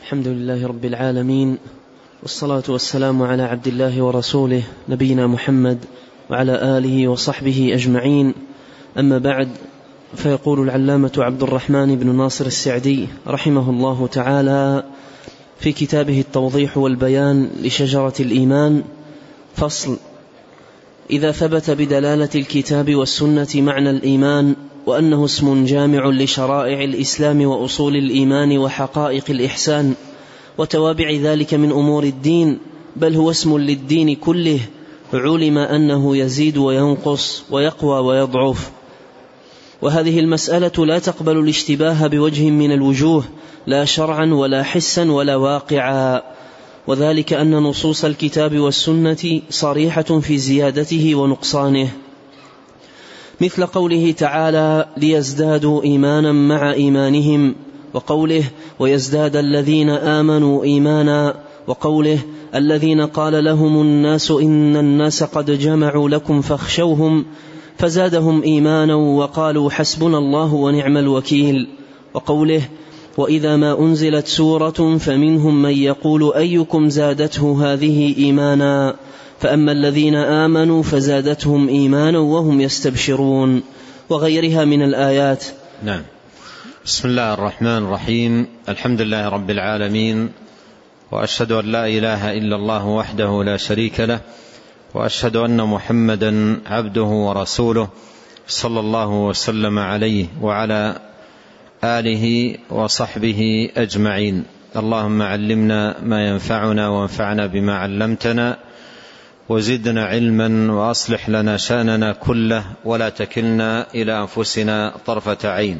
الحمد لله رب العالمين، والصلاة والسلام على عبد الله ورسوله نبينا محمد وعلى آله وصحبه أجمعين. أما بعد، فيقول العلامة عبد الرحمن بن ناصر السعدي رحمه الله تعالى في كتابه التوضيح والبيان لشجرة الإيمان: فصل: إذا ثبت بدلالة الكتاب والسنة معنى الإيمان وأنه اسم جامع لشرائع الإسلام وأصول الإيمان وحقائق الإحسان وتوابع ذلك من أمور الدين، بل هو اسم للدين كله، علم أنه يزيد وينقص ويقوى ويضعف. وهذه المسألة لا تقبل الاشتباه بوجه من الوجوه، لا شرعا ولا حسا ولا واقعا، وذلك أن نصوص الكتاب والسنة صريحة في زيادته ونقصانه، مثل قوله تعالى: ليزدادوا إيمانا مع إيمانهم، وقوله: ويزداد الذين آمنوا إيمانا، وقوله: الذين قال لهم الناس إن الناس قد جمعوا لكم فاخشوهم فزادهم إيمانا وقالوا حسبنا الله ونعم الوكيل، وقوله: وإذا ما أنزلت سورة فمنهم من يقول أيكم زادته هذه إيمانا، فأما الذين آمنوا فزادتهم إيمانا وهم يستبشرون، وغيرها من الآيات. نعم. بسم الله الرحمن الرحيم. الحمد لله رب العالمين، وأشهد أن لا إله إلا الله وحده لا شريك له، وأشهد أن محمدا عبده ورسوله، صلى الله وسلم عليه وعلى آله وصحبه أجمعين. اللهم علمنا ما ينفعنا وانفعنا بما علمتنا، وزدنا علما، وأصلح لنا شأننا كله، ولا تكلنا إلى أنفسنا طرفة عين.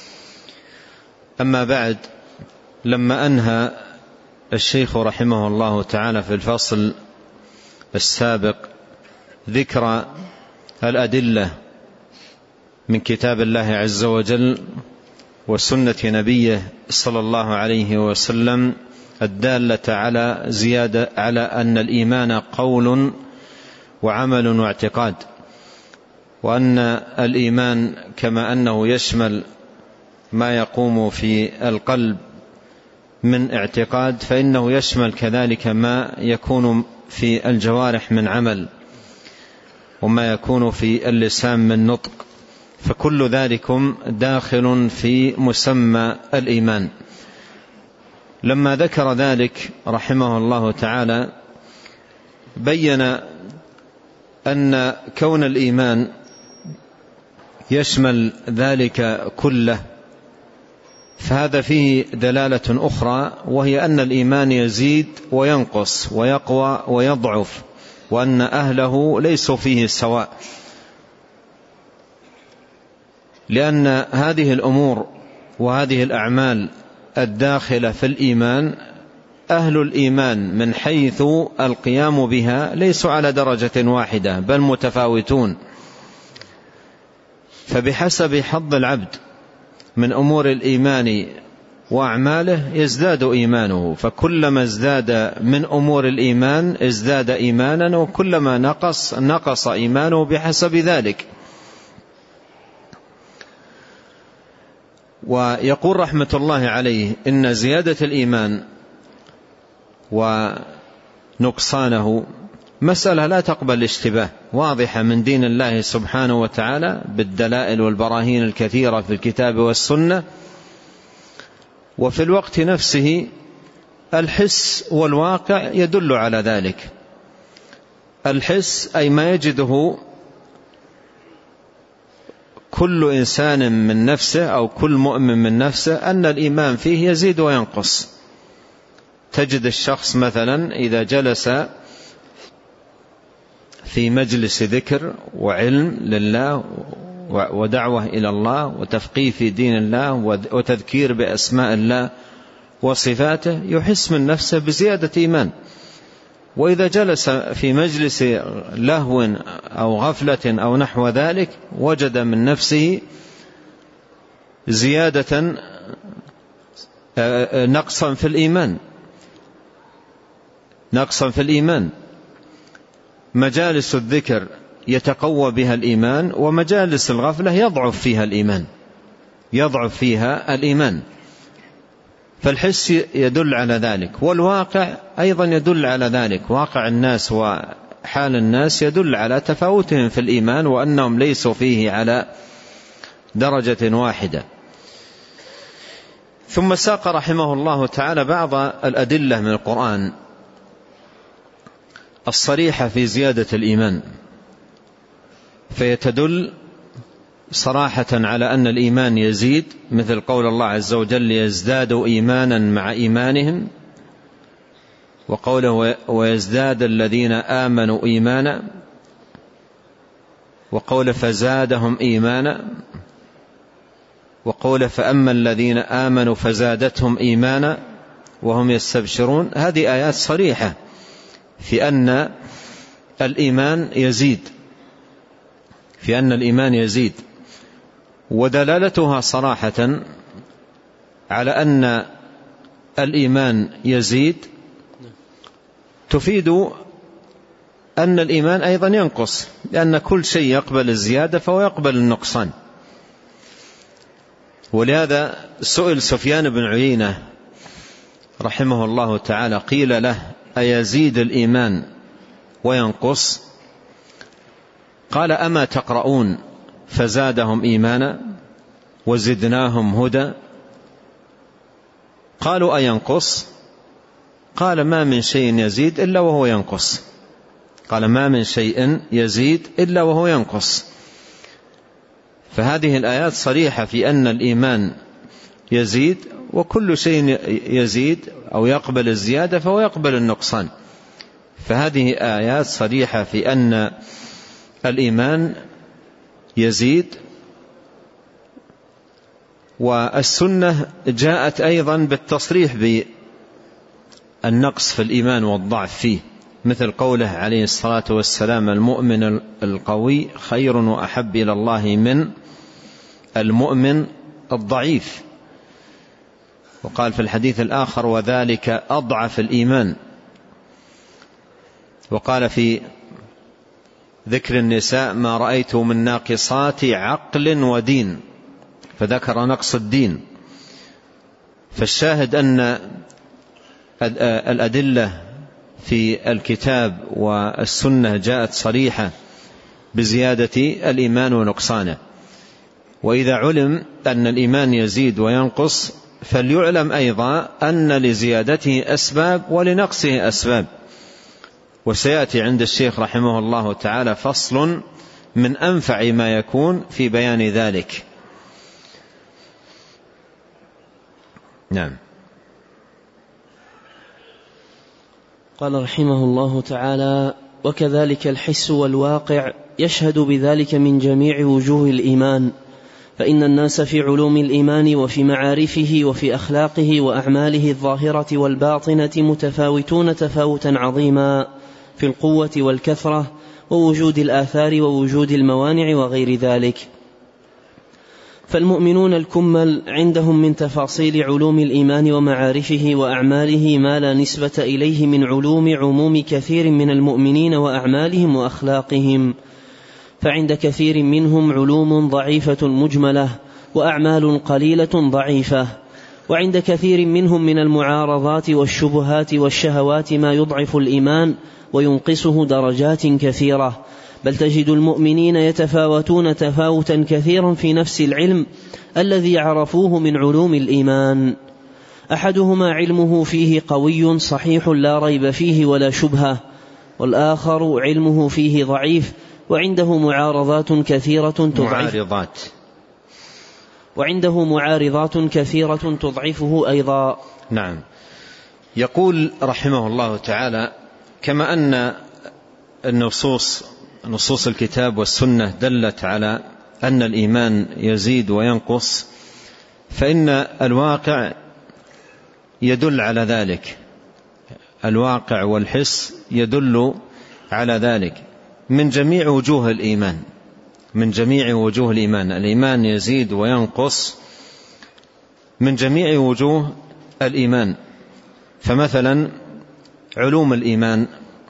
أما بعد، لما أنهى الشيخ رحمه الله تعالى في الفصل السابق ذكر الأدلة من كتاب الله عز وجل وسنة نبيه صلى الله عليه وسلم الدالة على أن الإيمان قول وعمل واعتقاد، وأن الإيمان كما أنه يشمل ما يقوم في القلب من اعتقاد، فإنه يشمل كذلك ما يكون في الجوارح من عمل، وما يكون في اللسان من نطق، فكل ذلكم داخل في مسمى الإيمان. لما ذكر ذلك رحمه الله تعالى بين أن كون الإيمان يشمل ذلك كله، فهذا فيه دلالة أخرى، وهي أن الإيمان يزيد وينقص ويقوى ويضعف، وأن أهله ليسوا فيه سواء، لأن هذه الأمور وهذه الأعمال الداخلة في الإيمان، أهل الإيمان من حيث القيام بها ليسوا على درجة واحدة، بل متفاوتون، فبحسب حظ العبد من أمور الإيمان وأعماله يزداد إيمانه، فكلما ازداد من أمور الإيمان ازداد إيمانا، وكلما نقص إيمانه بحسب ذلك. ويقول رحمة الله عليه إن زيادة الإيمان ونقصانه مسألة لا تقبل الاشتباه، واضحة من دين الله سبحانه وتعالى بالدلائل والبراهين الكثيرة في الكتاب والسنة، وفي الوقت نفسه الحس والواقع يدل على ذلك. الحس أي ما يجده كل إنسان من نفسه أو كل مؤمن من نفسه أن الإيمان فيه يزيد وينقص. تجد الشخص مثلا إذا جلس في مجلس ذكر وعلم لله ودعوة إلى الله وتفقيه في دين الله وتذكير بأسماء الله وصفاته، يحس من نفسه بزيادة إيمان. وإذا جلس في مجلس لهو أو غفلة أو نحو ذلك وجد من نفسه زيادة نقصا في الإيمان. مجالس الذكر يتقوى بها الإيمان، ومجالس الغفلة يضعف فيها الإيمان. فالحس يدل على ذلك، والواقع أيضا يدل على ذلك. واقع الناس وحال الناس يدل على تفاوتهم في الإيمان، وأنهم ليسوا فيه على درجة واحدة. ثم ساق رحمه الله تعالى بعض الأدلة من القرآن الصريحة في زيادة الإيمان، فيتدل صراحة على أن الإيمان يزيد، مثل قول الله عز وجل: ليزدادوا إيمانا مع إيمانهم، وقوله: ويزداد الذين آمنوا إيمانا، وقوله: فزادهم إيمانا، وقوله: فأما الذين آمنوا فزادتهم إيمانا وهم يستبشرون. هذه آيات صريحة في أن الإيمان يزيد، ودلالتها صراحة على أن الإيمان يزيد تفيد أن الإيمان أيضا ينقص، لأن كل شيء يقبل الزيادة فهو يقبل النقصان. ولهذا سئل سفيان بن عيينة رحمه الله تعالى، قيل له: أيزيد الإيمان وينقص؟ قال: أما تقرؤون فزادهم إيمانا وزدناهم هدى؟ قالوا: أينقص؟ قال: ما من شيء يزيد إلا وهو ينقص. قال: ما من شيء يزيد إلا وهو ينقص. فهذه الآيات صريحة في أن الإيمان يزيد، وكل شيء يزيد أو يقبل الزيادة فهو يقبل النقصان. فهذه آيات صريحة في أن الإيمان يزيد. والسنة جاءت أيضا بالتصريح بالنقص في الإيمان والضعف فيه، مثل قوله عليه الصلاة والسلام: المؤمن القوي خير وأحب إلى الله من المؤمن الضعيف. وقال في الحديث الآخر: وذلك أضعف الإيمان. وقال في ذكر النساء: ما رأيت من ناقصات عقل ودين، فذكر نقص الدين. فالشاهد أن الأدلة في الكتاب والسنة جاءت صريحة بزيادة الإيمان ونقصانه. وإذا علم أن الإيمان يزيد وينقص، فليعلم أيضا أن لزيادته أسباب ولنقصه أسباب. وسيأتي عند الشيخ رحمه الله تعالى فصل من أنفع ما يكون في بيان ذلك. نعم. قال رحمه الله تعالى: وكذلك الحس والواقع يشهد بذلك من جميع وجوه الإيمان، فإن الناس في علوم الإيمان وفي معارفه وفي أخلاقه وأعماله الظاهرة والباطنة متفاوتون تفاوتا عظيما في القوة والكثرة ووجود الآثار ووجود الموانع وغير ذلك. فالمؤمنون الكمل عندهم من تفاصيل علوم الإيمان ومعارفه وأعماله ما لا نسبة إليه من علوم عموم كثير من المؤمنين وأعمالهم وأخلاقهم. فعند كثير منهم علوم ضعيفة مجملة وأعمال قليلة ضعيفة، وعند كثير منهم من المعارضات والشبهات والشهوات ما يضعف الإيمان وينقصه درجات كثيرة. بل تجد المؤمنين يتفاوتون تفاوتا كثيرا في نفس العلم الذي عرفوه من علوم الإيمان. أحدهما علمه فيه قوي صحيح لا ريب فيه ولا شبهة، والآخر علمه فيه ضعيف وعنده معارضات كثيرة تضعفه أيضا. نعم. يقول رحمه الله تعالى: كما أن نصوص الكتاب والسنة دلت على أن الإيمان يزيد وينقص، فإن الواقع يدل على ذلك. الواقع والحس يدل على ذلك من جميع وجوه الإيمان. الإيمان يزيد وينقص من جميع وجوه الإيمان. فمثلا علوم الإيمان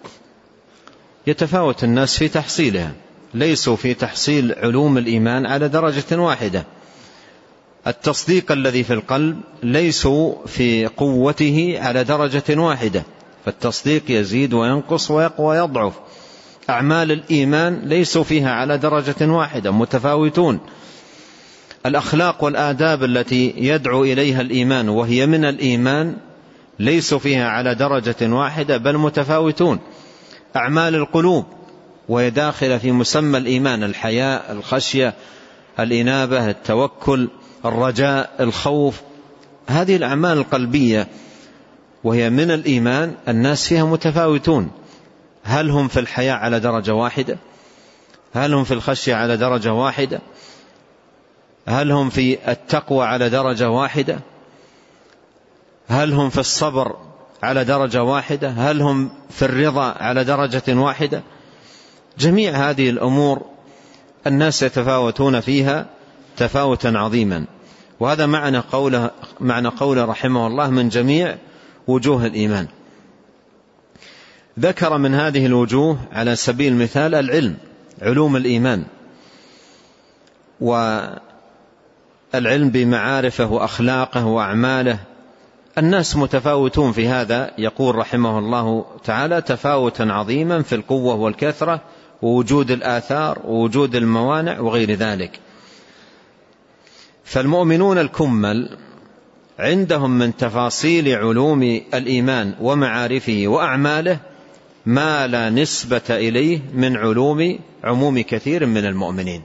يتفاوت الناس في تحصيلها، ليسوا في تحصيل علوم الإيمان على درجة واحدة. التصديق الذي في القلب ليسوا في قوته على درجة واحدة، فالتصديق يزيد وينقص ويقوى ويضعف. أعمال الإيمان ليسوا فيها على درجة واحدة، متفاوتون. الأخلاق والآداب التي يدعو إليها الإيمان وهي من الإيمان ليسوا فيها على درجة واحدة بل متفاوتون. أعمال القلوب وهي داخلة في مسمى الإيمان، الحياء، الخشية، الإنابة، التوكل، الرجاء، الخوف، هذه الأعمال القلبية وهي من الإيمان الناس فيها متفاوتون. هل هم في الحياء على درجة واحدة؟ هل هم في الخشية على درجة واحدة؟ هل هم في التقوى على درجة واحدة؟ هل هم في الصبر على درجة واحدة؟ هل هم في الرضا على درجة واحدة؟ جميع هذه الأمور الناس يتفاوتون فيها تفاوتا عظيما. وهذا معنى قوله رحمه الله من جميع وجوه الإيمان. ذكر من هذه الوجوه على سبيل المثال العلم، علوم الإيمان، والعلم بمعارفه وأخلاقه وأعماله. الناس متفاوتون في هذا، يقول رحمه الله تعالى تفاوتا عظيما في القوة والكثرة ووجود الآثار ووجود الموانع وغير ذلك. فالمؤمنون الكمل عندهم من تفاصيل علوم الإيمان ومعارفه وأعماله ما لا نسبة إليه من عموم كثير من المؤمنين.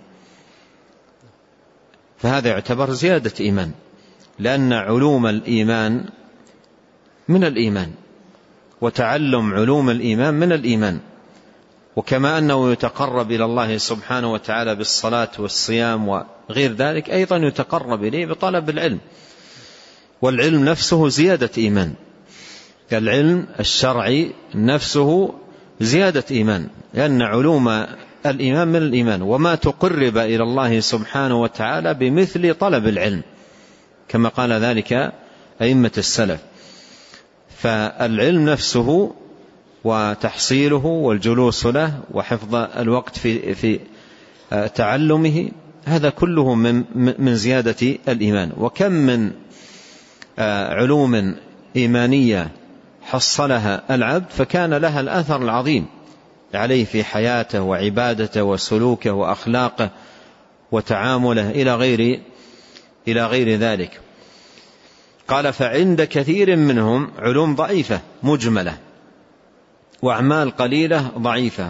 فهذا يعتبر زيادة إيمان، لأن علوم الإيمان من الإيمان، وتعلم علوم الإيمان من الإيمان. وكما أنه يتقرب إلى الله سبحانه وتعالى بالصلاة والصيام وغير ذلك، أيضا يتقرب إليه بطلب العلم، والعلم نفسه زيادة إيمان. العلم الشرعي نفسه زيادة إيمان، لأن علوم الإيمان من الإيمان، وما تقرب إلى الله سبحانه وتعالى بمثل طلب العلم، كما قال ذلك أئمة السلف. فالعلم نفسه وتحصيله والجلوس له وحفظ الوقت في تعلمه، هذا كله من زيادة الإيمان. وكم من علوم إيمانية حصلها العبد فكان لها الأثر العظيم عليه في حياته وعبادته وسلوكه وأخلاقه وتعامله إلى غير ذلك. قال فعند كثير منهم علوم ضعيفة مجملة وأعمال قليلة ضعيفة.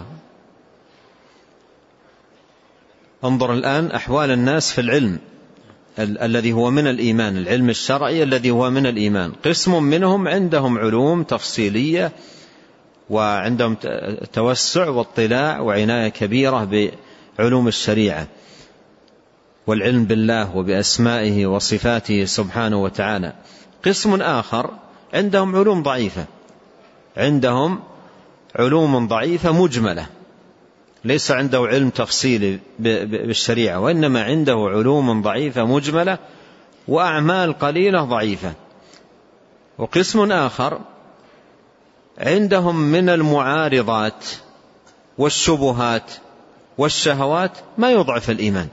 انظر الآن أحوال الناس في العلم الذي هو من الإيمان، العلم الشرعي الذي هو من الإيمان. قسم منهم عندهم علوم تفصيلية وعندهم توسع واطلاع وعناية كبيرة بعلوم الشريعة والعلم بالله وبأسمائه وصفاته سبحانه وتعالى. قسم آخر عندهم علوم ضعيفة، عندهم علوم ضعيفة مجملة، ليس عنده علم تفصيلي بالشريعة، وإنما عنده علوم ضعيفة مجملة وأعمال قليلة ضعيفة. وقسم آخر عندهم من المعارضات والشبهات والشهوات ما يضعف الإيمان،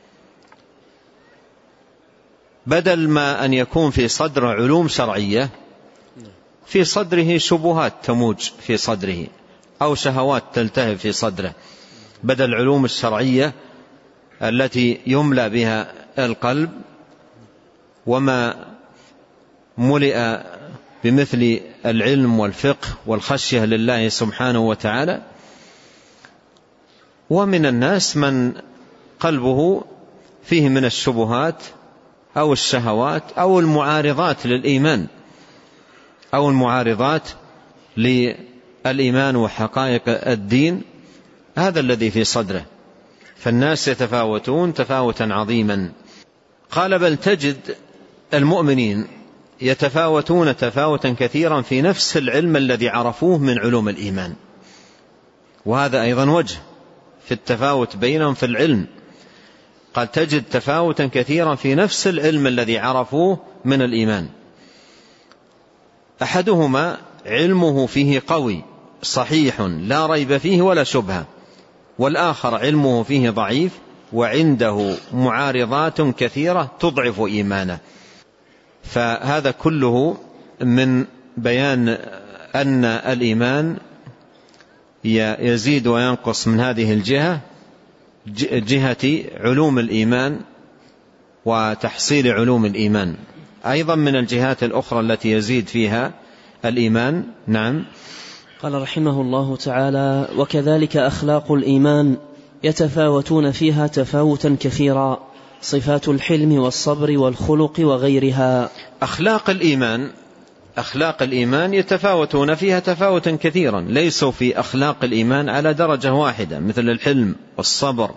بدل ما أن يكون في صدر علوم شرعية في صدره شبهات تموج في صدره أو شهوات تلتهب في صدره، بدل العلوم الشرعية التي يملأ بها القلب وما ملئ بمثل العلم والفقه والخشية لله سبحانه وتعالى. ومن الناس من قلبه فيه من الشبهات أو الشهوات أو المعارضات للإيمان أو المعارضات للإيمان وحقائق الدين، هذا الذي في صدره. فالناس يتفاوتون تفاوتا عظيما. قال بل تجد المؤمنين يتفاوتون تفاوتا كثيرا في نفس العلم الذي عرفوه من علوم الإيمان، وهذا أيضا وجه في التفاوت بينهم في العلم. قال تجد تفاوتا كثيرا في نفس العلم الذي عرفوه من الإيمان. أحدهما علمه فيه قوي صحيح لا ريب فيه ولا شبهة، والآخر علمه فيه ضعيف وعنده معارضات كثيرة تضعف إيمانه. فهذا كله من بيان أن الإيمان يزيد وينقص من هذه الجهة، جهة علوم الإيمان وتحصيل علوم الإيمان، أيضا من الجهات الأخرى التي يزيد فيها الإيمان. نعم. قال رحمه الله تعالى: وكذلك أخلاق الإيمان يتفاوتون فيها تفاوتا كثيرا، صفات الحلم والصبر والخلق وغيرها. أخلاق الإيمان يتفاوتون فيها تفاوتا كثيرا، ليسوا في أخلاق الإيمان على درجة واحدة، مثل الحلم والصبر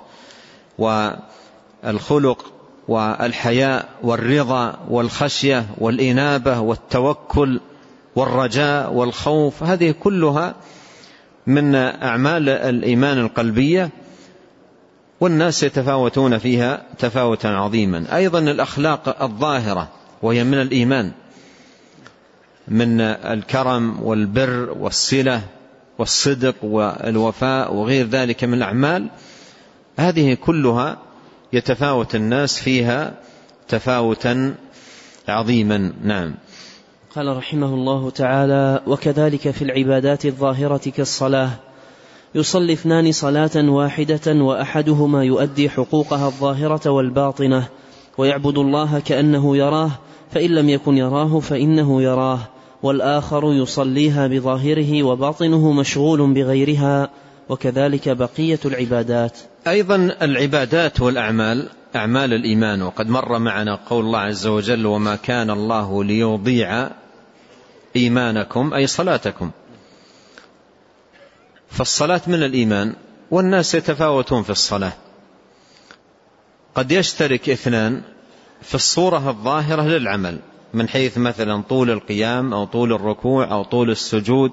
والخلق والحياء والرضا والخشية والإنابة والتوكل والرجاء والخوف، هذه كلها من أعمال الإيمان القلبية، والناس يتفاوتون فيها تفاوتا عظيما. أيضا الأخلاق الظاهرة وهي من الإيمان، من الكرم والبر والصلة والصدق والوفاء وغير ذلك من الأعمال، هذه كلها يتفاوت الناس فيها تفاوتا عظيما. نعم. قال رحمه الله تعالى: وكذلك في العبادات الظاهرة كالصلاة، يصلي اثنان صلاة واحدة وأحدهما يؤدي حقوقها الظاهرة والباطنة، ويعبد الله كأنه يراه، فإن لم يكن يراه فإنه يراه، والآخر يصليها بظاهره وباطنه مشغول بغيرها، وكذلك بقية العبادات. أيضا العبادات والأعمال أعمال الإيمان، وقد مر معنا قول الله عز وجل: وما كان الله ليضيع إيمانكم، أي صلاتكم. فالصلاة من الإيمان، والناس يتفاوتون في الصلاة، قد يشترك اثنان في الصورة الظاهرة للعمل، من حيث مثلا طول القيام أو طول الركوع أو طول السجود،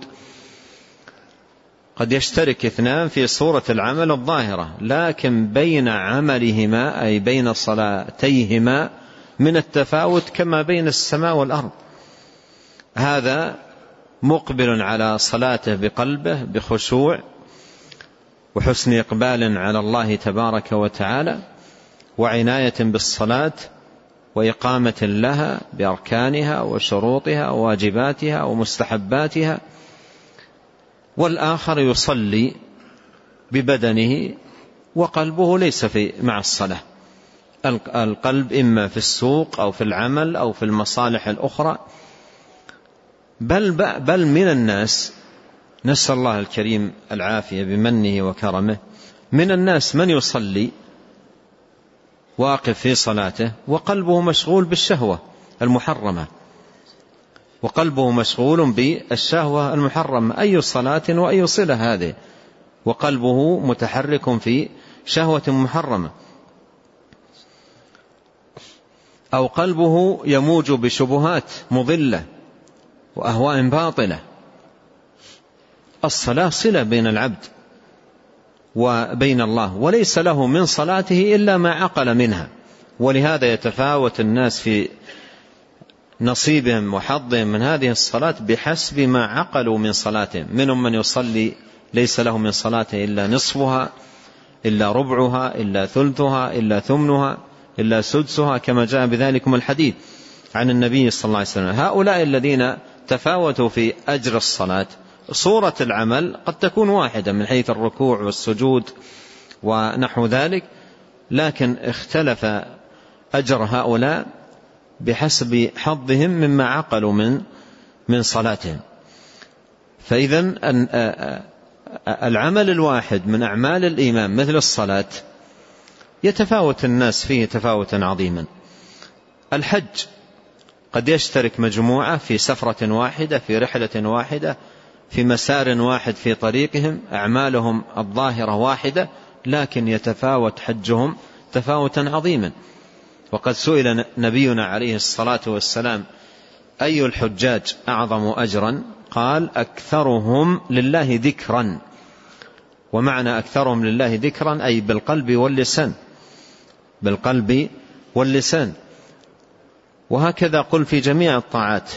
قد يشترك اثنان في صورة العمل الظاهرة، لكن بين عملهما أي بين صلاتيهما من التفاوت كما بين السماء والأرض. هذا مقبل على صلاته بقلبه بخشوع وحسن إقبال على الله تبارك وتعالى، وعناية بالصلاة وإقامة لها بأركانها وشروطها وواجباتها ومستحباتها، والآخر يصلي ببدنه وقلبه ليس مع الصلاة. القلب إما في السوق أو في العمل أو في المصالح الأخرى، بل من الناس، نسأل الله الكريم العافية بمنه وكرمه، من الناس من يصلي واقف في صلاته وقلبه مشغول بالشهوة المحرمة، وقلبه مشغول بالشهوة المحرمة، أي صلاة وأي صلة هذه، وقلبه متحرك في شهوة محرمة، أو قلبه يموج بشبهات مضلة وأهواء باطلة. الصلاة صلة بين العبد وبين الله، وليس له من صلاته إلا ما عقل منها، ولهذا يتفاوت الناس في نصيبهم وحظهم من هذه الصلاة بحسب ما عقلوا من صلاتهم. منهم من يصلي ليس له من صلاته إلا نصفها، إلا ربعها، إلا ثلثها، إلا ثمنها، إلا سدسها، كما جاء بذلكم الحديث عن النبي صلى الله عليه وسلم. هؤلاء الذين تفاوتوا في أجر الصلاة، صورة العمل قد تكون واحدة من حيث الركوع والسجود ونحو ذلك، لكن اختلف أجر هؤلاء بحسب حظهم مما عقلوا من صلاتهم. فإذا العمل الواحد من أعمال الإيمان مثل الصلاة يتفاوت الناس فيه تفاوتا عظيما. الحج قد يشترك مجموعة في سفرة واحدة، في رحلة واحدة، في مسار واحد في طريقهم، أعمالهم الظاهرة واحدة، لكن يتفاوت حجهم تفاوتا عظيما. وقد سئل نبينا عليه الصلاة والسلام: أي الحجاج أعظم أجرا؟ قال: أكثرهم لله ذكرا. ومعنى أكثرهم لله ذكرا أي بالقلب واللسان، بالقلب واللسان. وهكذا قل في جميع الطاعات،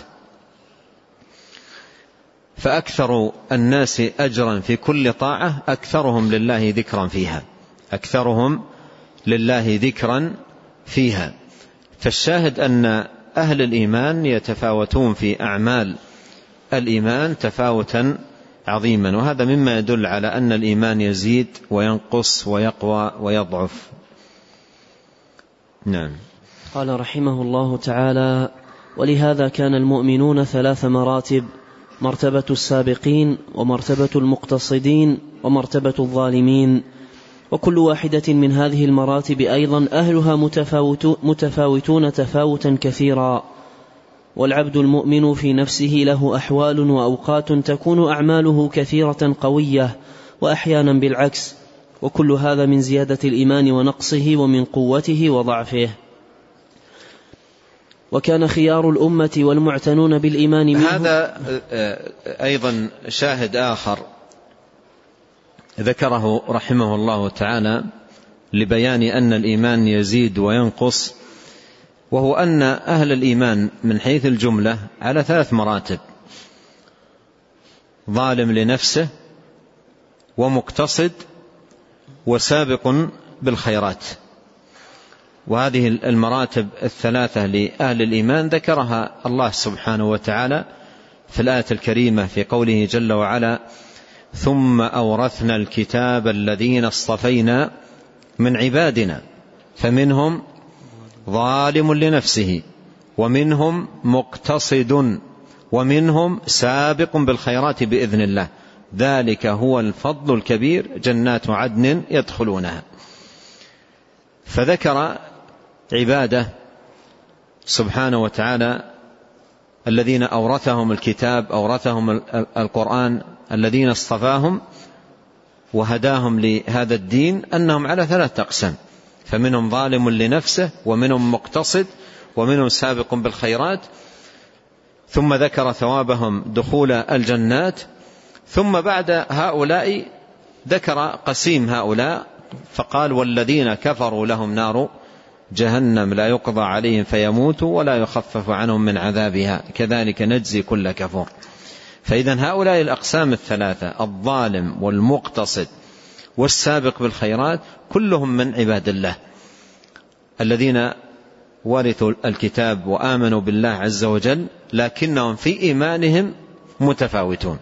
فأكثر الناس أجرا في كل طاعة أكثرهم لله ذكرا فيها، أكثرهم لله ذكرا فيها. فالشاهد أن أهل الإيمان يتفاوتون في أعمال الإيمان تفاوتا عظيما، وهذا مما يدل على أن الإيمان يزيد وينقص ويقوى ويضعف. نعم. قال رحمه الله تعالى: ولهذا كان المؤمنون 3 مراتب: مرتبة السابقين، ومرتبة المقتصدين، ومرتبة الظالمين، وكل واحدة من هذه المراتب أيضا أهلها متفاوتون تفاوتا كثيرا. والعبد المؤمن في نفسه له أحوال وأوقات تكون أعماله كثيرة قوية، وأحيانا بالعكس، وكل هذا من زيادة الإيمان ونقصه، ومن قوته وضعفه. وكان خيار الأمة والمعتنون بالإيمان منه. هذا أيضا شاهد آخر ذكره رحمه الله تعالى لبيان أن الإيمان يزيد وينقص، وهو أن أهل الإيمان من حيث الجملة على 3 مراتب: ظالم لنفسه، ومقتصد، وسابق بالخيرات. وهذه المراتب 3 لأهل الإيمان ذكرها الله سبحانه وتعالى في الآية الكريمة في قوله جل وعلا: ثم أورثنا الكتاب الذين اصطفينا من عبادنا فمنهم ظالم لنفسه ومنهم مقتصد ومنهم سابق بالخيرات بإذن الله ذلك هو الفضل الكبير جنات عدن يدخلونها. فذكر عباده سبحانه وتعالى الذين أورثهم الكتاب، أورثهم القرآن، الذين اصطفاهم وهداهم لهذا الدين، أنهم على 3 أقسام: فمنهم ظالم لنفسه، ومنهم مقتصد، ومنهم سابق بالخيرات. ثم ذكر ثوابهم دخول الجنات. ثم بعد هؤلاء ذكر قسيم هؤلاء فقال: والذين كفروا لهم نار جهنم لا يقضى عليهم فيموتوا ولا يخفف عنهم من عذابها كذلك نجزي كل كفور. فإذا هؤلاء الأقسام 3: الظالم والمقتصد والسابق بالخيرات كلهم من عباد الله الذين ورثوا الكتاب وآمنوا بالله عز وجل، لكنهم في إيمانهم متفاوتون،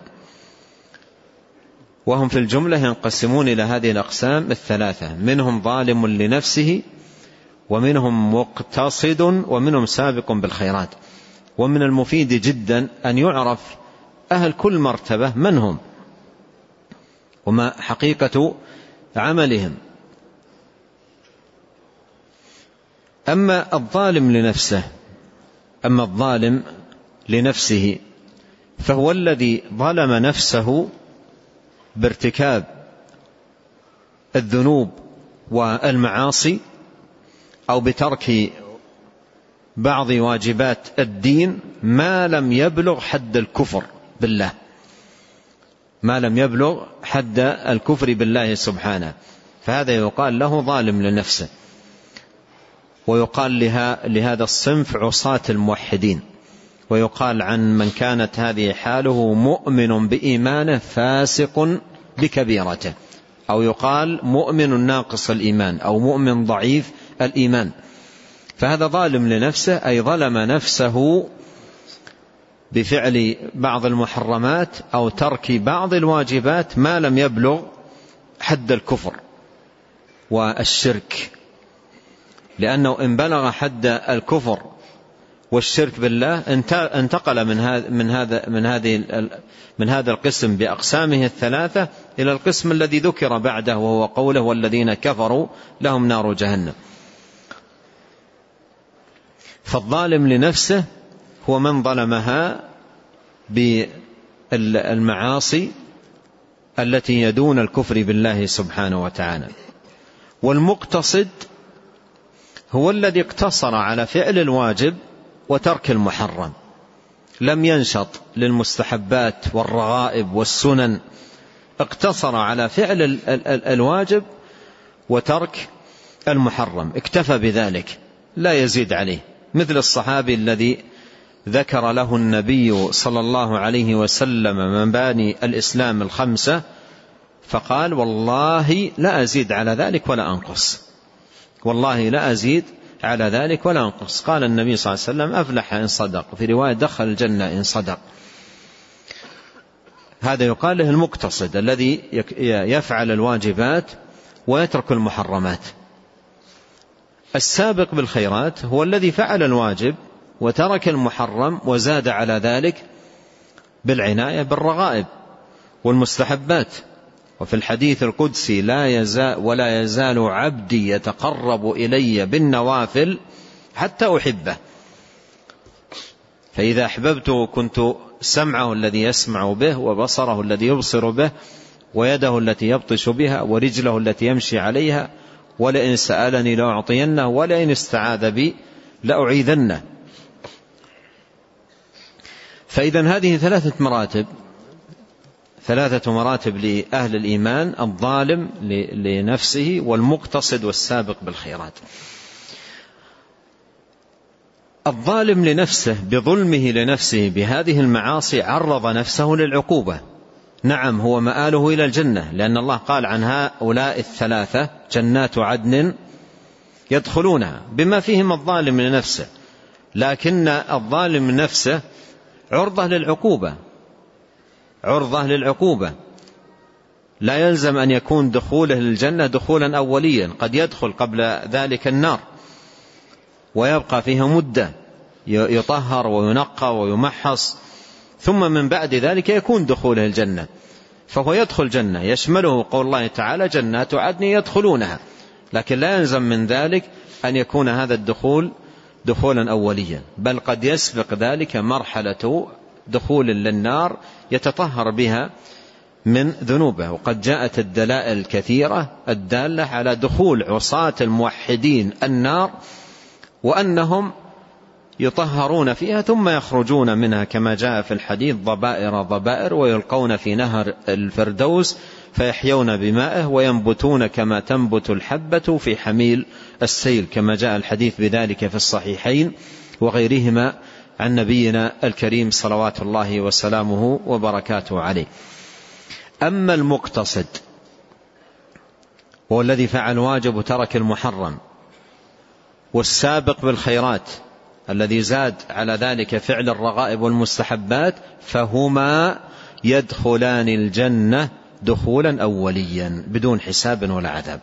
وهم في الجملة ينقسمون إلى هذه الأقسام 3: منهم ظالم لنفسه، ومنهم مقتصد، ومنهم سابق بالخيرات. ومن المفيد جدا أن يعرف أهل كل مرتبة من هم وما حقيقة عملهم. أما الظالم لنفسه فهو الذي ظلم نفسه بارتكاب الذنوب والمعاصي، أو بترك بعض واجبات الدين ما لم يبلغ حد الكفر بالله، ما لم يبلغ حد الكفر بالله سبحانه، فهذا يقال له ظالم لنفسه. ويقال لهذا الصنف عصاة الموحدين. ويقال عن من كانت هذه حاله مؤمن بإيمانه فاسق بكبيرته، أو يقال مؤمن ناقص الإيمان، أو مؤمن ضعيف الإيمان. فهذا ظالم لنفسه، أي ظلم نفسه بفعل بعض المحرمات أو ترك بعض الواجبات ما لم يبلغ حد الكفر والشرك، لأنه إن بلغ حد الكفر والشرك بالله انتقل من هذا القسم بأقسامه 3 إلى القسم الذي ذكر بعده، وهو قوله: والذين كفروا لهم نار جهنم. فالظالم لنفسه هو من ظلمها بالمعاصي التي يدون الكفر بالله سبحانه وتعالى. والمقتصد هو الذي اقتصر على فعل الواجب وترك المحرم، لم ينشط للمستحبات والرغائب والسنن، اقتصر على فعل الواجب وترك المحرم، اكتفى بذلك لا يزيد عليه، مثل الصحابي الذي ذكر له النبي صلى الله عليه وسلم مباني الإسلام 5 فقال: والله لا أزيد على ذلك ولا أنقص. والله لا أزيد على ذلك ولا أنقص. قال النبي صلى الله عليه وسلم: أفلح إن صدق، في رواية: دخل الجنة إن صدق. هذا يقال له المقتصد، الذي يفعل الواجبات ويترك المحرمات. السابق بالخيرات هو الذي فعل الواجب وترك المحرم وزاد على ذلك بالعناية بالرغائب والمستحبات. وفي الحديث القدسي: ولا يزال عبدي يتقرب إلي بالنوافل حتى أحبه. فإذا أحببته كنت سمعه الذي يسمع به، وبصره الذي يبصر به، ويده التي يبطش بها، ورجله التي يمشي عليها، ولئن سألني لأعطينه، ولئن استعاذ بي لأعيذنه. فإذا هذه ثلاثة مراتب لأهل الإيمان: الظالم لنفسه، والمقتصد، والسابق بالخيرات. الظالم لنفسه بظلمه لنفسه بهذه المعاصي عرض نفسه للعقوبة. نعم، هو مآله إلى الجنة، لأن الله قال عن هؤلاء الثلاثة: جنات عدن يدخلونها، بما فيهم الظالم لنفسه. لكن الظالم لنفسه عرضة للعقوبة، لا يلزم أن يكون دخوله للجنة دخولا أوليا، قد يدخل قبل ذلك النار ويبقى فيها مدة يطهر وينقى ويمحص، ثم من بعد ذلك يكون دخوله الجنة، فهو يدخل جنة يشمله قول الله تعالى: جنات عدن يدخلونها. لكن لا يلزم من ذلك أن يكون هذا الدخول دخولا أوليا، بل قد يسبق ذلك مرحلة دخول للنار يتطهر بها من ذنوبه. وقد جاءت الدلائل الكثيرة الدالة على دخول عصاة الموحدين النار، وأنهم يطهرون فيها ثم يخرجون منها، كما جاء في الحديث: ضبائر ويلقون في نهر الفردوس فيحيون بمائه وينبتون كما تنبت الحبة في حميل السيل، كما جاء الحديث بذلك في الصحيحين وغيرهما عن نبينا الكريم صلوات الله وسلامه وبركاته عليه. أما المقتصد هو الذي فعل واجب وترك المحرم، والسابق بالخيرات الذي زاد على ذلك فعل الرغائب والمستحبات، فهما يدخلان الجنة دخولا أوليا بدون حساب ولا عذاب.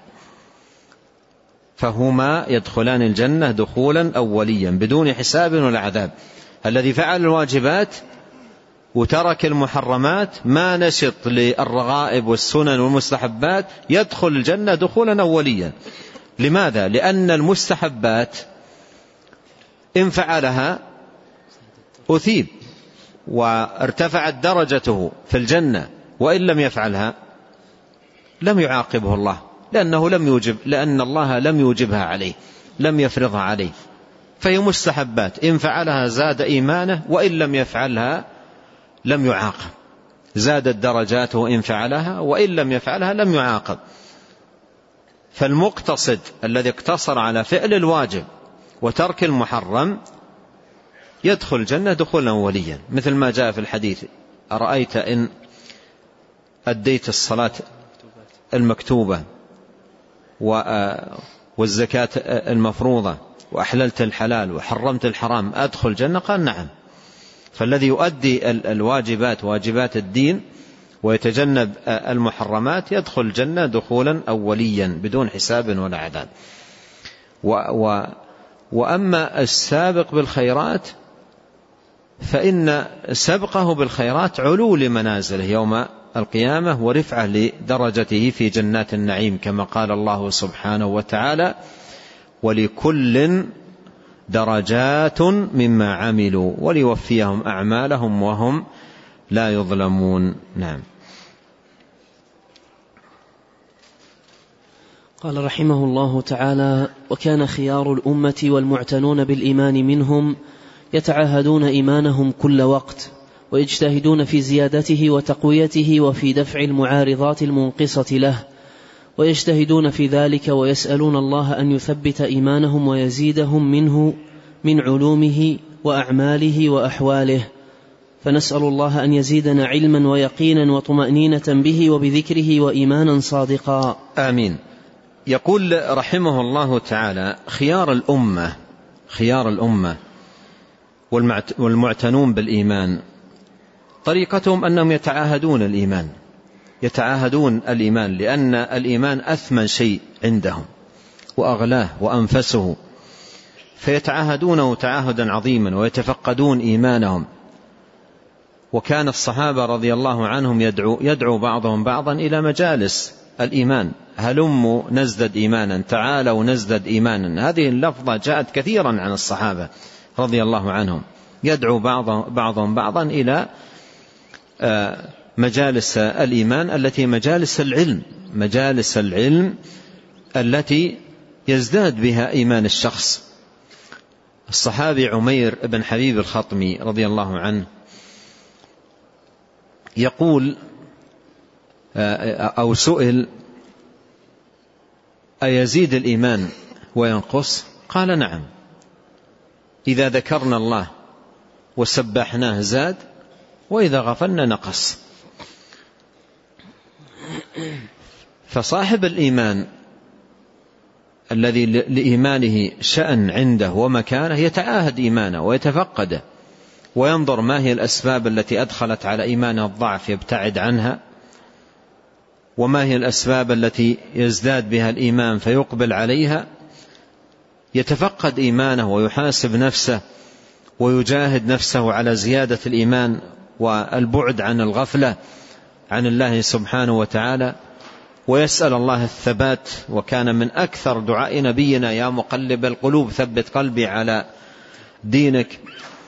فهما يدخلان الجنة دخولا أوليا بدون حساب ولا عذاب. الذي فعل الواجبات وترك المحرمات، ما نشط للرغائب والسنن والمستحبات، يدخل الجنة دخولا أوليا. لماذا؟ لأن المستحبات إن فعلها أثيب وارتفعت درجته في الجنة، وإن لم يفعلها لم يعاقبه الله، لأن الله لم يوجبها عليه، لم يفرضها عليه. فهي مستحبات، إن فعلها زاد إيمانه، وإن لم يفعلها لم يعاقب، زادت درجاته إن فعلها، وإن لم يفعلها لم يعاقب. فالمقتصد الذي اقتصر على فعل الواجب وترك المحرم يدخل الجنة دخولا أوليا، مثل ما جاء في الحديث: أرأيت إن أديت الصلاة المكتوبة والزكاة المفروضة وأحللت الحلال وحرمت الحرام أدخل الجنة؟ قال: نعم. فالذي يؤدي الواجبات، واجبات الدين، ويتجنب المحرمات يدخل الجنة دخولا أوليا بدون حساب ولا عذاب. وأما السابق بالخيرات فإن سبقه بالخيرات علو لمنازله يوم القيامة ورفعة لدرجته في جنات النعيم، كما قال الله سبحانه وتعالى: ولكل درجات مما عملوا وليوفيهم أعمالهم وهم لا يظلمون. نعم. قال رحمه الله تعالى: وكان خيار الأمة والمعتنون بالإيمان منهم يتعاهدون إيمانهم كل وقت، ويجتهدون في زيادته وتقويته وفي دفع المعارضات المنقصة له، ويجتهدون في ذلك ويسألون الله أن يثبت إيمانهم ويزيدهم منه من علومه وأعماله وأحواله. فنسأل الله أن يزيدنا علما ويقينا وطمأنينة به وبذكره وإيمانا صادقا. آمين. يقول رحمه الله تعالى: خيار الأمة والمعتنون بالإيمان طريقتهم أنهم يتعاهدون الإيمان، لأن الإيمان أثمن شيء عندهم وأغلاه وأنفسه، فيتعاهدونه تعاهدا عظيما ويتفقدون إيمانهم. وكان الصحابة رضي الله عنهم يدعو بعضهم بعضا إلى مجالس الإيمان: هلموا نزدد إيمانا، تعالوا نزدد إيمانا. هذه اللفظة جاءت كثيرا عن الصحابة رضي الله عنهم، يدعو بعضهم بعضا إلى مجالس الإيمان التي مجالس العلم التي يزداد بها إيمان الشخص. الصحابي عمير بن حبيب الخطمي رضي الله عنه يقول أو سئل: أيزيد الإيمان وينقص؟ قال: نعم، إذا ذكرنا الله وسبحناه زاد، وإذا غفلنا نقص. فصاحب الإيمان الذي لإيمانه شأن عنده ومكانه يتعاهد إيمانه ويتفقده، وينظر ما هي الأسباب التي أدخلت على إيمانه الضعف يبتعد عنها، وما هي الأسباب التي يزداد بها الإيمان فيقبل عليها. يتفقد إيمانه ويحاسب نفسه ويجاهد نفسه على زيادة الإيمان والبعد عن الغفلة عن الله سبحانه وتعالى، ويسأل الله الثبات. وكان من أكثر دعاء نبينا: يا مقلب القلوب ثبت قلبي على دينك.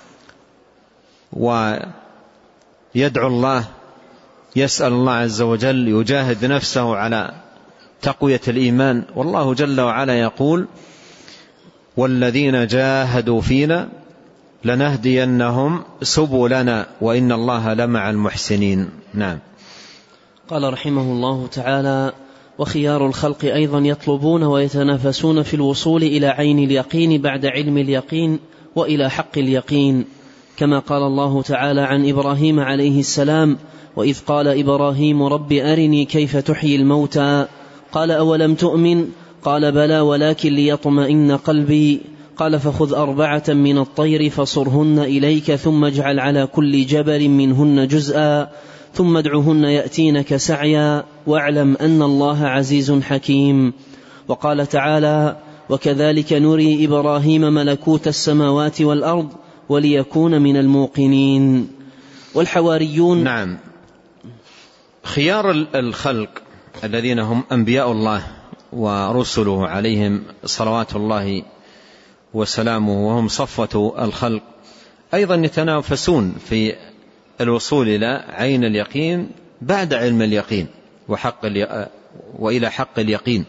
ويدعو الله، يسأل الله عز وجل، يجاهد نفسه على تقوية الإيمان. والله جل وعلا يقول: والذين جاهدوا فينا لنهدينهم سبلنا وإن الله لمع المحسنين. نعم. قال رحمه الله تعالى: وخيار الخلق أيضا يطلبون ويتنافسون في الوصول إلى عين اليقين بعد علم اليقين وإلى حق اليقين، كما قال الله تعالى عن إبراهيم عليه السلام: وإذ قال إبراهيم رب أرني كيف تحيي الموتى، قال أولم تؤمن، قال بلى ولكن ليطمئن قلبي، قال فخذ 4 من الطير فصرهن إليك ثم اجعل على كل جبل منهن جزءا ثم ادعهن يأتينك سعيا واعلم أن الله عزيز حكيم. وقال تعالى: وكذلك نري إبراهيم ملكوت السماوات والأرض وليكون من الموقنين. والحواريون. نعم. خيار الخلق الذين هم أنبياء الله ورسله عليهم صلوات الله وسلامه، وهم صفوة الخلق، أيضا يتنافسون في الوصول إلى عين اليقين بعد علم اليقين وإلى حق اليقين.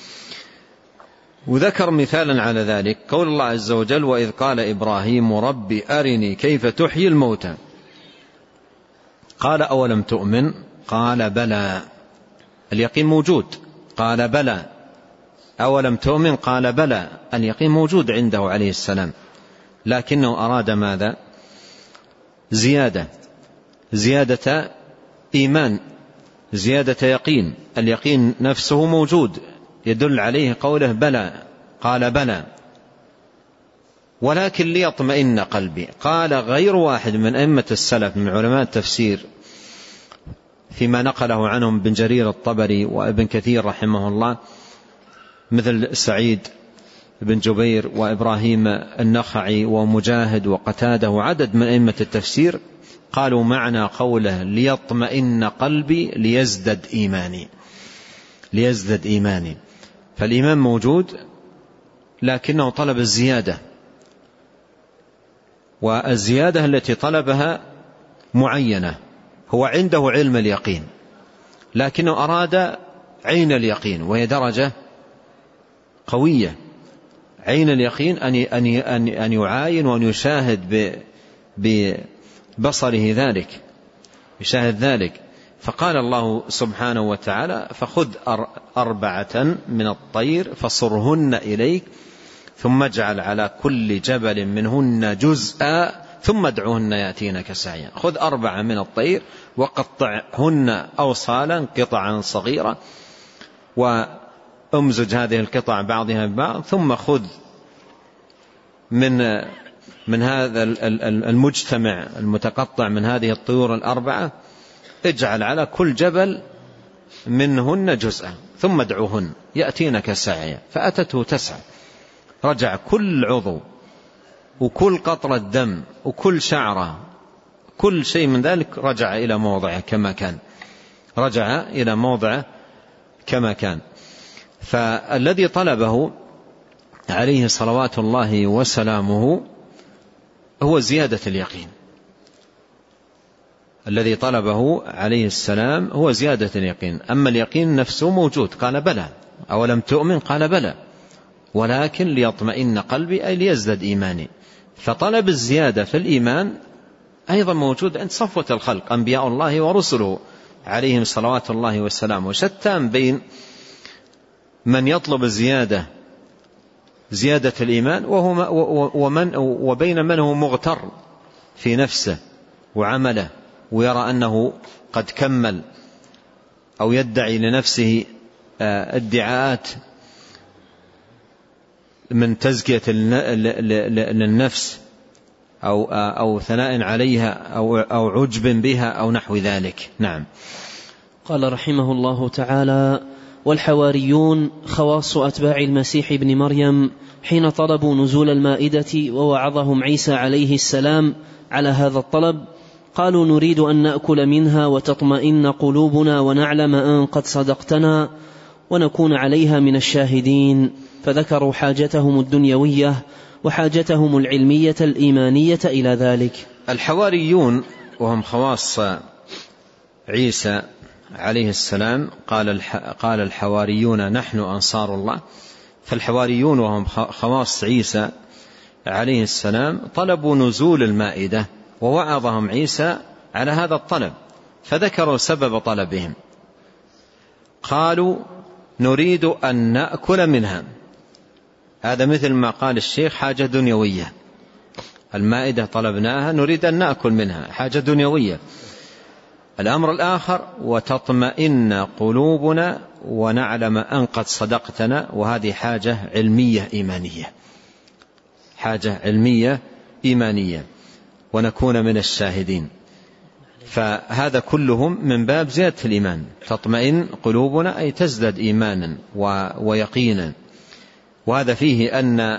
وذكر مثالا على ذلك قول الله عز وجل: وإذ قال إبراهيم رب أرني كيف تحيي الموتى، قال أولم تؤمن، قال بلى. اليقين موجود، قال بلى. أولم تؤمن، قال بلى. اليقين موجود عنده عليه السلام، لكنه أراد ماذا؟ زيادة إيمان، زيادة يقين. اليقين نفسه موجود، يدل عليه قوله بلى، قال بلى ولكن ليطمئن قلبي. قال غير واحد من أئمة السلف من علماء التفسير فيما نقله عنهم بن جرير الطبري وابن كثير رحمه الله، مثل سعيد بن جبير وإبراهيم النخعي ومجاهد وقتاده وعدد من أئمة التفسير، قالوا معنى قوله ليطمئن قلبي ليزدد إيماني. فالإيمان موجود لكنه طلب الزيادة، والزيادة التي طلبها معينة. هو عنده علم اليقين لكنه أراد عين اليقين، وهي درجة قوية. عين اليقين أن يعاين وأن يشاهد ببصره ذلك، يشاهد ذلك. فقال الله سبحانه وتعالى: فخذ 4 من الطير فصرهن إليك ثم اجعل على كل جبل منهن جزءا ثم ادعوهن يأتينك سعيا. خذ 4 من الطير وقطعهن أوصالا قطعا صغيرة، أمزج هذه القطع بعضها ببعض، ثم خذ من هذا المجتمع المتقطع من هذه الطيور الأربعة، اجعل على كل جبل منهن جزءا ثم ادعوهن يأتينك سعيا. فأتته تسعى، رجع كل عضو وكل قطرة دم وكل شعرة، كل شيء من ذلك رجع إلى موضعه كما كان، رجع إلى موضعه كما كان. فالذي طلبه عليه صلوات الله وسلامه هو زيادة اليقين، الذي طلبه عليه السلام هو زيادة اليقين. أما اليقين نفسه موجود، قال بلى، أولم تؤمن؟ قال بلى، ولكن ليطمئن قلبي، أي ليزدد إيماني. فطلب الزيادة في الإيمان أيضا موجود عند صفوة الخلق أنبياء الله ورسله عليهم صلوات الله والسلام. وشتان بين من يطلب زيادة الإيمان وبين من هو مغتر في نفسه وعمله ويرى أنه قد كمل، أو يدعي لنفسه ادعاءات من تزكية للنفس أو ثناء عليها أو عجب بها أو نحو ذلك. نعم. قال رحمه الله تعالى: والحواريون خواص أتباع المسيح ابن مريم حين طلبوا نزول المائدة ووعظهم عيسى عليه السلام على هذا الطلب، قالوا: نريد أن نأكل منها وتطمئن قلوبنا ونعلم أن قد صدقتنا ونكون عليها من الشاهدين. فذكروا حاجتهم الدنيوية وحاجتهم العلمية الإيمانية إلى ذلك. الحواريون وهم خواص عيسى عليه السلام، قال الحواريون نحن أنصار الله. فالحواريون وهم خواص عيسى عليه السلام طلبوا نزول المائدة ووعظهم عيسى على هذا الطلب، فذكروا سبب طلبهم، قالوا: نريد أن نأكل منها. هذا مثل ما قال الشيخ حاجة دنيوية، المائدة طلبناها نريد أن نأكل منها، حاجة دنيوية. الأمر الآخر: وتطمئن قلوبنا ونعلم أن قد صدقتنا، وهذه حاجة علمية إيمانية، حاجة علمية إيمانية، ونكون من الشاهدين. فهذا كلهم من باب زيادة الإيمان. تطمئن قلوبنا أي تزداد إيمانا ويقينا. وهذا فيه أن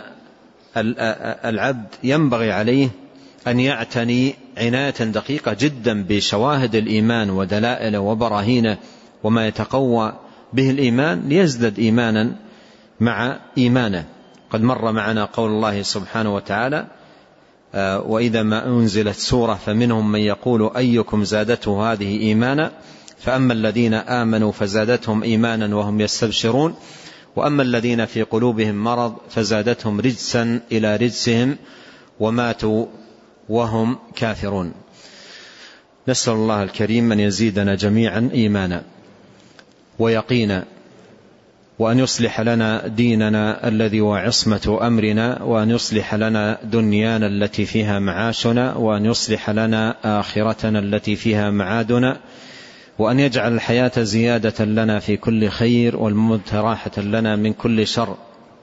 العبد ينبغي عليه أن يعتني عناية دقيقة جدا بشواهد الإيمان ودلائله وبراهينه وما يتقوى به الإيمان ليزدد إيمانا مع إيمانه. قد مر معنا قول الله سبحانه وتعالى: وإذا ما أنزلت سورة فمنهم من يقول أيكم زادته هذه إيمانا، فأما الذين آمنوا فزادتهم إيمانا وهم يستبشرون، وأما الذين في قلوبهم مرض فزادتهم رجسا إلى رجسهم وماتوا وهم كافرون. نسأل الله الكريم أن يزيدنا جميعا إيمانا ويقينا، وأن يصلح لنا ديننا الذي هو عصمة أمرنا، وأن يصلح لنا دنيانا التي فيها معاشنا، وأن يصلح لنا آخرتنا التي فيها معادنا، وأن يجعل الحياة زيادة لنا في كل خير والموت راحة لنا من كل شر.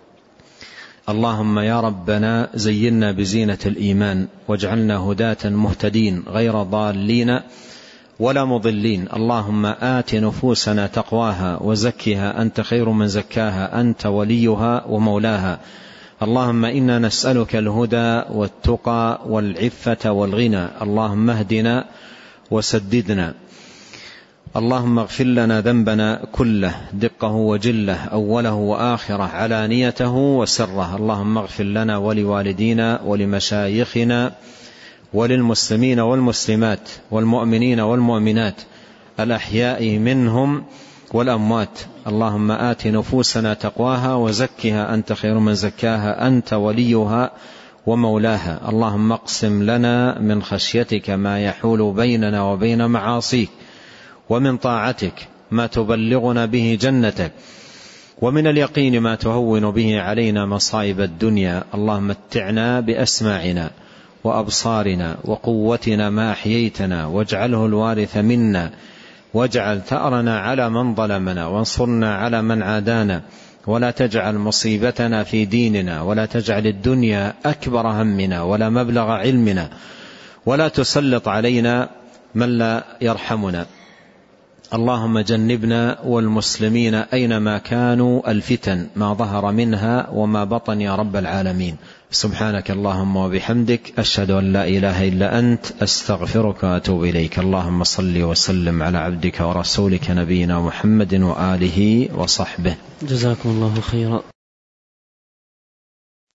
اللهم يا ربنا زينا بزينة الإيمان واجعلنا هداة مهتدين غير ضالين ولا مضلين. اللهم آت نفوسنا تقواها وزكها أنت خير من زكاها، أنت وليها ومولاها. اللهم إنا نسألك الهدى والتقى والعفة والغنى. اللهم اهدنا وسددنا. اللهم اغفر لنا ذنبنا كله دقه وجله، أوله وآخره، علانيته وسره. اللهم اغفر لنا ولوالدينا ولمشايخنا وللمسلمين والمسلمات والمؤمنين والمؤمنات الأحياء منهم والأموات. اللهم آت نفوسنا تقواها وزكها أنت خير من زكاها، أنت وليها ومولاها. اللهم اقسم لنا من خشيتك ما يحول بيننا وبين معاصيك، ومن طاعتك ما تبلغنا به جنتك، ومن اليقين ما تهون به علينا مصائب الدنيا. اللهم متعنا بأسماعنا وأبصارنا وقوتنا ما أحييتنا، واجعله الوارث منا، واجعل ثأرنا على من ظلمنا، وانصرنا على من عادانا، ولا تجعل مصيبتنا في ديننا، ولا تجعل الدنيا أكبر همنا ولا مبلغ علمنا، ولا تسلط علينا من لا يرحمنا. اللهم جنبنا والمسلمين أينما كانوا الفتن ما ظهر منها وما بطن يا رب العالمين. سبحانك اللهم وبحمدك، أشهد أن لا إله إلا أنت، أستغفرك وأتوب إليك. اللهم صل وسلم على عبدك ورسولك نبينا محمد وآله وصحبه. جزاكم الله خيرا.